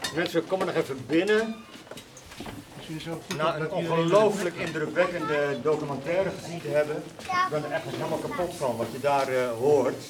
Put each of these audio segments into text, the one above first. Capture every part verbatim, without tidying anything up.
Mensen, kom maar nog even binnen. Na een ongelooflijk indrukwekkende documentaire gezien te hebben. Ik ben er echt nog helemaal kapot van wat je daar uh, hoort.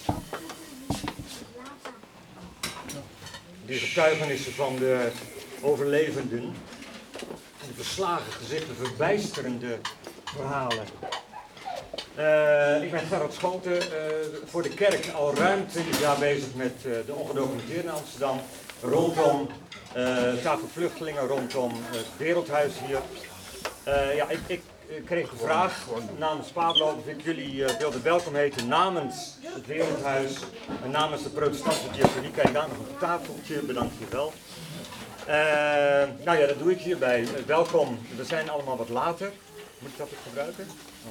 Die getuigenissen van de overlevenden. De verslagen gezichten, verbijsterende verhalen. Uh, ik ben Gerard Schoten, uh, voor de kerk al ruim twintig jaar bezig met uh, de ongedocumenteerden in Amsterdam. Rondom uh, tafel vluchtelingen, rondom uh, het Wereldhuis hier. Uh, ja, ik, ik kreeg de vraag namens Pablo of ik jullie uh, wilde welkom heten namens het Wereldhuis en namens de protestantse diaconie. Kijk daar nog een tafeltje, bedankt je wel. Uh, nou ja, dat doe ik hierbij. Uh, welkom, we zijn allemaal wat later. Moet ik dat ook gebruiken?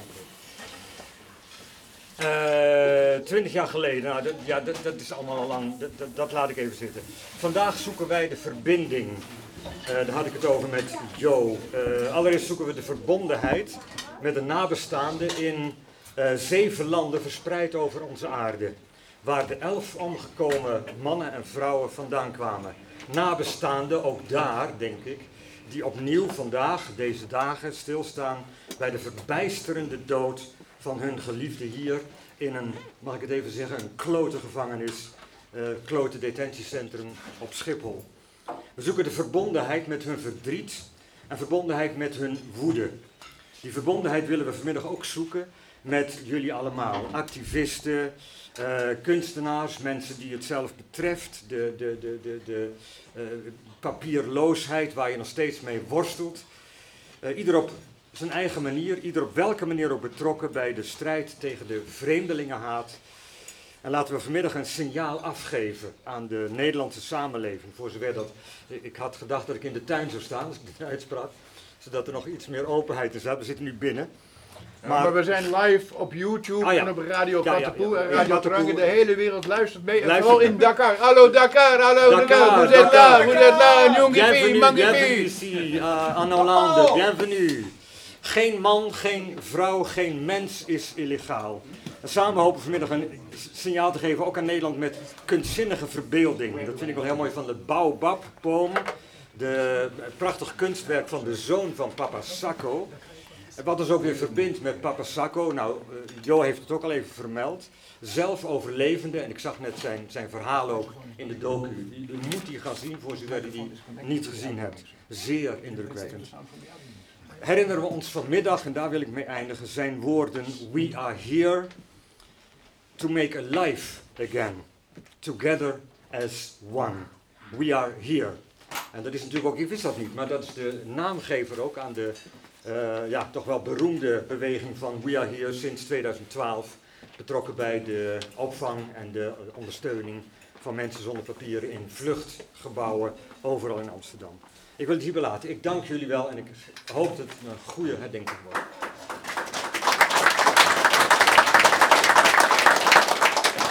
Twintig uh, jaar geleden, nou, dat, ja, dat, dat is allemaal al lang, dat, dat, dat laat ik even zitten. Vandaag zoeken wij de verbinding. Uh, daar had ik het over met Joe. Uh, allereerst zoeken we de verbondenheid met de nabestaanden in uh, zeven landen verspreid over onze aarde. Waar de elf omgekomen mannen en vrouwen vandaan kwamen. Nabestaanden, ook daar denk ik, die opnieuw vandaag, deze dagen, stilstaan bij de verbijsterende dood van hun geliefde hier in een, mag ik het even zeggen, een klote gevangenis, uh, klote detentiecentrum op Schiphol. We zoeken de verbondenheid met hun verdriet en verbondenheid met hun woede. Die verbondenheid willen we vanmiddag ook zoeken met jullie allemaal. Activisten, uh, kunstenaars, mensen die het zelf betreft, de, de, de, de, de uh, papierloosheid waar je nog steeds mee worstelt. Uh, ieder op zijn eigen manier, ieder op welke manier ook betrokken bij de strijd tegen de vreemdelingenhaat. En laten we vanmiddag een signaal afgeven aan de Nederlandse samenleving. Voor zover dat, ik had gedacht dat ik in de tuin zou staan als ik dit uitsprak. Zodat er nog iets meer openheid is. We zitten nu binnen. Maar, ja, maar we zijn live op YouTube ah, ja. en op Radio Katapoe. Ja, ja, ja. Radio Terang. De hele wereld luistert mee. En vooral in Dakar. Hallo Dakar, hallo Dakar. Vous êtes là, vous êtes là. Jongepi, mangepi. Bienvenue ici, uh, en Hollande. Bienvenue. Geen man, geen vrouw, geen mens is illegaal. En samen hopen we vanmiddag een signaal te geven, ook aan Nederland, met kunstzinnige verbeelding. Dat vind ik wel heel mooi van de baobabboom. De prachtig kunstwerk van de zoon van Papa Sacco. Wat ons ook weer verbindt met Papa Sacco, nou, uh, Jo heeft het ook al even vermeld. Zelf overlevende, en ik zag net zijn, zijn verhaal ook in de docu. U moet die gaan zien voor zover u die niet gezien hebt. Zeer indrukwekkend. Herinneren we ons vanmiddag, en daar wil ik mee eindigen, zijn woorden: We are here to make a life again, together as one. We are here. En dat is natuurlijk ook, ik wist dat niet, maar dat is de naamgever ook aan de uh, ja, toch wel beroemde beweging van We are here sinds tweeduizend twaalf. Betrokken bij de opvang en de ondersteuning van mensen zonder papieren in vluchtgebouwen overal in Amsterdam. Ik wil het hierbij laten. Ik dank jullie wel en ik hoop dat het een goede herdenking wordt.